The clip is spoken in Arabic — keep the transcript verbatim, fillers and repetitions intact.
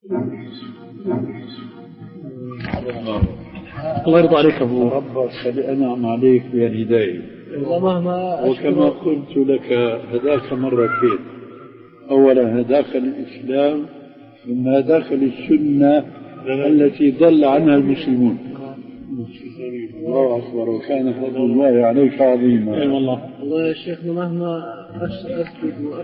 الله يرضى عليك أبو ربك قد أنعم عليك بالهداية، وكما قلت لك هداك مرتين، أولا هداك الإسلام ثم هداك للسنة التي ضل عنها المسلمون. الله أكبر، وكان فضل الله عليك عظيما. أي والله. والله يا شيخ مهما أسجد